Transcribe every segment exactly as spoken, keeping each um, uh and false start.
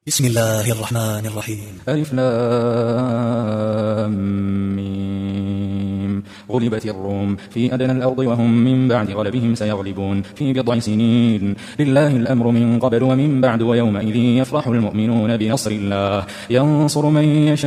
بسم الله الرحمن الرحيم. ألف لام ميم. غلبت الروم في أدنى الأرض وهم من بعد غلبهم سيغلبون في بضع سنين. لله الأمر من قبل ومن بعد ويومئذ يفرح المؤمنون بنصر الله ينصر من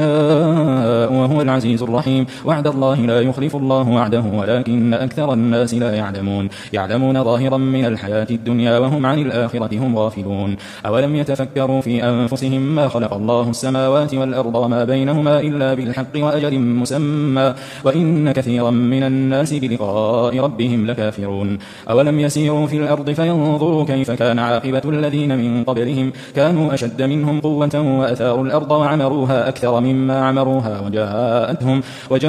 يشاء وهو العزيز الرحيم. وعد الله لا يخلف الله وعده ولكن أكثر الناس لا يعلمون يعلمون ظاهرا من الحياة الدنيا وهم عن الآخرة هم غافلون. أولم يتفكروا في أنفسهم ما خلق الله السماوات والأرض وما بينهما إلا بالحق وأجل مسمى وإن كثيرا من الناس بلقاء ربهم لكافرون. أولم يسيروا في الأرض فينظروا كيف كان عاقبة الذين من قبلهم كانوا أشد منهم قوة وأثاروا الأرض وعمروها أكثر مما عمروها وجاءتهم,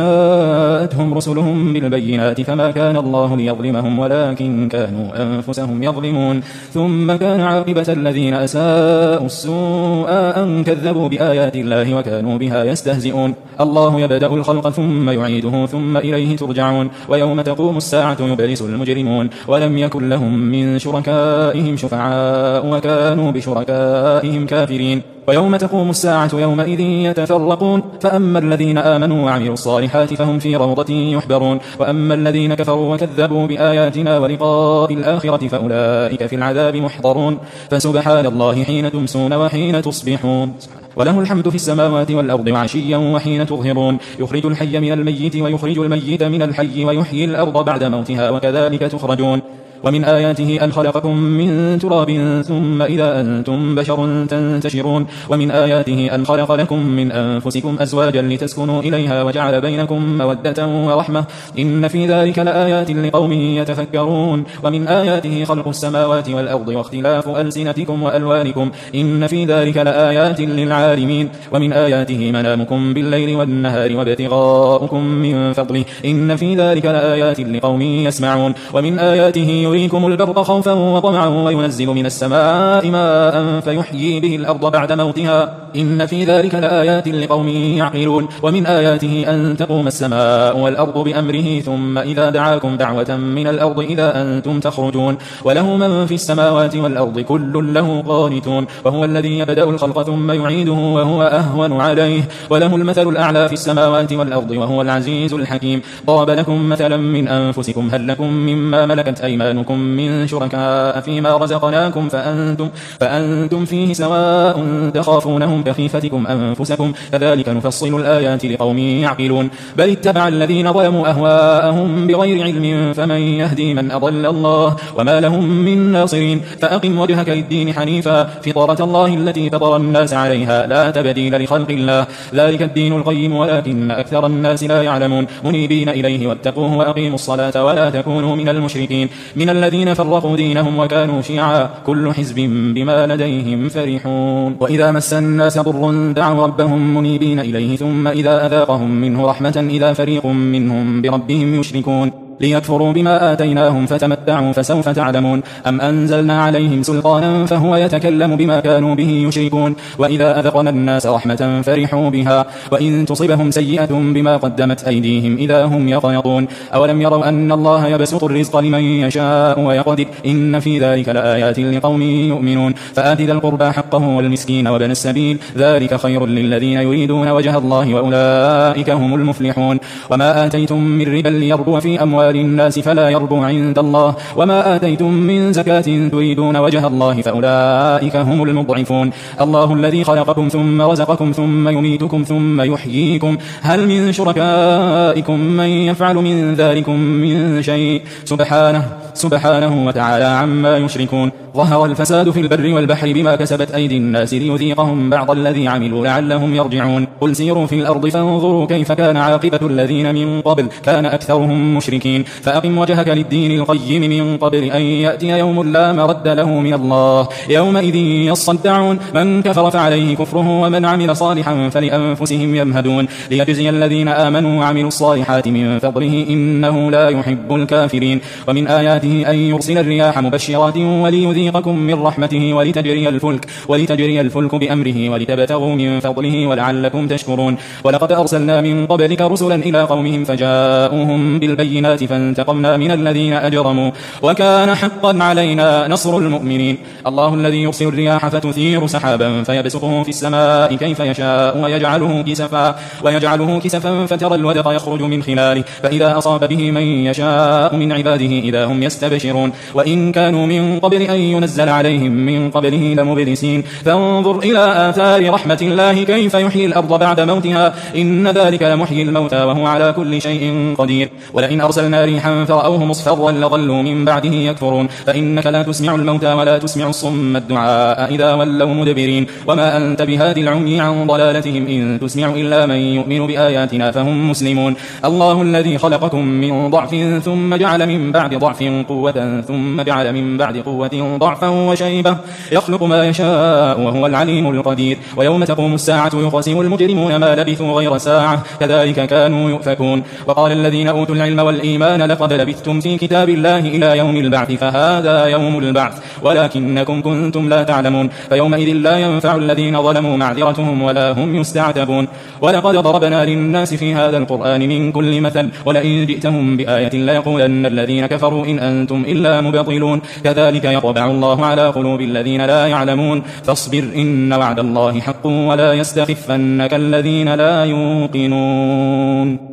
وجاءتهم رسلهم بالبينات فما كان الله ليظلمهم ولكن كانوا أنفسهم يظلمون. ثم كان عاقبة الذين أساءوا السوء أن كذبوا بآيات الله وكانوا بها يستهزئون. الله يبدأ الخلق ثم يعيده ثم إليه ترجعون. ويوم تقوم الساعة يبلس المجرمون ولم يكن لهم من شركائهم شفعاء وكانوا بشركائهم كافرين. ويوم تقوم الساعة يومئذ يتفرقون فأما الذين آمنوا وعملوا الصالحات فهم في روضة يحبرون وأما الذين كفروا وكذبوا بآياتنا ولقاء الآخرة فأولئك في العذاب محضرون. فسبحان الله حين تمسون وحين تصبحون وله الحمد في السماوات والأرض وعشيا وحين تظهرون. يخرج الحي من الميت ويخرج الميت من الحي ويحيي الأرض بعد موتها وكذلك تخرجون. ومن آياته أن خلقكم من تراب ثم إذا أنتم بشر تنتشرون. ومن آياته أن خلق لكم من أنفسكم أزواجا لتسكنوا إليها وجعل بينكم مودة ورحمة إن في ذلك لآيات لقوم يتفكرون. ومن آياته خلق السماوات والأرض واختلاف ألسنتكم وألوانكم إن في ذلك لآيات للعالمين. ومن آياته منامكم بالليل والنهار وابتغاؤكم من فضله إن في ذلك لآيات لقوم يسمعون. ومن آياته يريكم البرق خوفا وطمعا وينزل من السماء ماء فيحيي به الأرض بعد موتها إن في ذلك لآيات لقوم يعقلون. ومن آياته أن تقوم السماء والأرض بأمره ثم إذا دعاكم دعوة من الأرض إذا أنتم تخرجون. وله من في السماوات والأرض كل له قانتون وهو الذي يبدأ الخلق ثم يعيده وهو أهون عليه وله المثل الأعلى في السماوات والأرض وهو العزيز الحكيم. ضرب لكم مثلا من أنفسكم هل لكم مما ملكت أيمانكم من شركاء فيما رزقناكم فأنتم, فأنتم فيه سواء تخافونهم كخيفتكم أنفسكم كذلك نفصل الآيات لقوم يعقلون. بل اتبع الذين ظلموا أهواءهم بغير علم فمن يهدي من أضل الله وما لهم من ناصرين. فأقم وجهك للدين حنيفا فطرة الله التي فطر الناس عليها لا تبديل لخلق الله ذلك الدين القيم ولكن أكثر الناس لا يعلمون. منيبين إليه واتقوه وأقيموا الصلاة ولا تكونوا من المشركين من الذين فرقوا دينهم وكانوا شيعا كل حزب بما لديهم فرحون. وإذا مس الناس ضر دعوا ربهم منيبين إليه ثم إذا أذاقهم منه رحمة إذا فريق منهم بربهم يشركون ليكفروا بما آتيناهم فتمتعوا فسوف تعلمون. أم أنزلنا عليهم سلطانا فهو يتكلم بما كانوا به يشركون. وإذا أذقنا الناس رحمة فرحوا بها وإن تصبهم سيئة بما قدمت أيديهم إذا هم يقنطون. أولم يروا أن الله يبسط الرزق لمن يشاء ويقدر إن في ذلك لآيات لقوم يؤمنون. فآت ذا القربى حقه والمسكين وابن السبيل ذلك خير للذين يريدون وجه الله وأولئك هم المفلحون. وما آتيتم من ربا ليربو في أموال الناس فلا يربو عند الله وما آتيتم من زكاة تريدون وجه الله فأولئك هم المضعفون. الله الذي خلقكم ثم رزقكم ثم يميتكم ثم يحييكم هل من شركائكم من يفعل من ذلكم من شيء سبحانه سبحانه وتعالى عما يشركون. ظهر الفساد في البر والبحر بما كسبت أيدي الناس ليذيقهم بعض الذي عملوا لعلهم يرجعون. قل سيروا في الأرض فانظروا كيف كان عاقبة الذين من قبل كان أكثرهم مشركين. فأقم وجهك للدين القيم من قبل أن يأتي يوم لا مرد له من الله يومئذ يصدعون. من كفر فعليه كفره ومن عمل صالحا فلأنفسهم يمهدون ليجزي الذين آمنوا وعملوا الصالحات من فضله إنه لا يحب الكافرين. ومن آياته أن يرسل الرياح مبشرات وليذيقكم من رحمته ولتجري الفلك, ولتجري الفلك بأمره ولتبتغوا من فضله ولعلكم تشكرون. ولقد أرسلنا من قبلك رسلا إلى قومهم فجاءوهم بالبينات الآيات فانتقمنا من الذين أجرموا وكان حقا علينا نصر المؤمنين. الله الذي يرسل الرياح فتثير سحابا فيبسطه في السماء كيف يشاء ويجعله كسفا, ويجعله كسفا فترى الودق يخرج من خلاله فإذا أصاب به من يشاء من عباده إذا هم يستبشرون وإن كانوا من قبل أن ينزل عليهم من قبله لمبلسين. فانظر إلى آثار رحمة الله كيف يحيي الأرض بعد موتها إن ذلك لمحيي الموتى وهو على كل شيء قدير. ولئن أرسلنا ريحا فرأوه مصفرا لظلوا من بعده يكفرون فإنك لا تسمع الموتى ولا تسمع الصم الدعاء إذا ولوا مدبرين وما أنت بهاد العمي عن ضلالتهم إن تسمع إلا من يؤمن بآياتنا فهم مسلمون. الله الذي خلقكم من ضعف ثم جعل من بعد ضعف قوة ثم جعل من بعد قوة ضعفا وشيبة يخلق ما يشاء وهو العليم القدير. ويوم تقوم الساعة يقسم المجرمون ما لبثوا غير ساعة كذلك كانوا يؤفكون. وقال الذين أوتوا العلم والإيمان لقد لبثتم في كتاب الله إلى يوم البعث فهذا يوم البعث ولكنكم كنتم لا تعلمون. فيومئذ لا ينفع الذين ظلموا معذرتهم ولا هم يستعتبون. ولقد ضربنا للناس في هذا القرآن من كل مثل ولئن جئتهم بآية ليقولن الذين كفروا إن أنتم إلا مبطلون. كذلك يطبع الله على قلوب الذين لا يعلمون. فاصبر إن وعد الله حق ولا يستخفنك الذين لا يوقنون.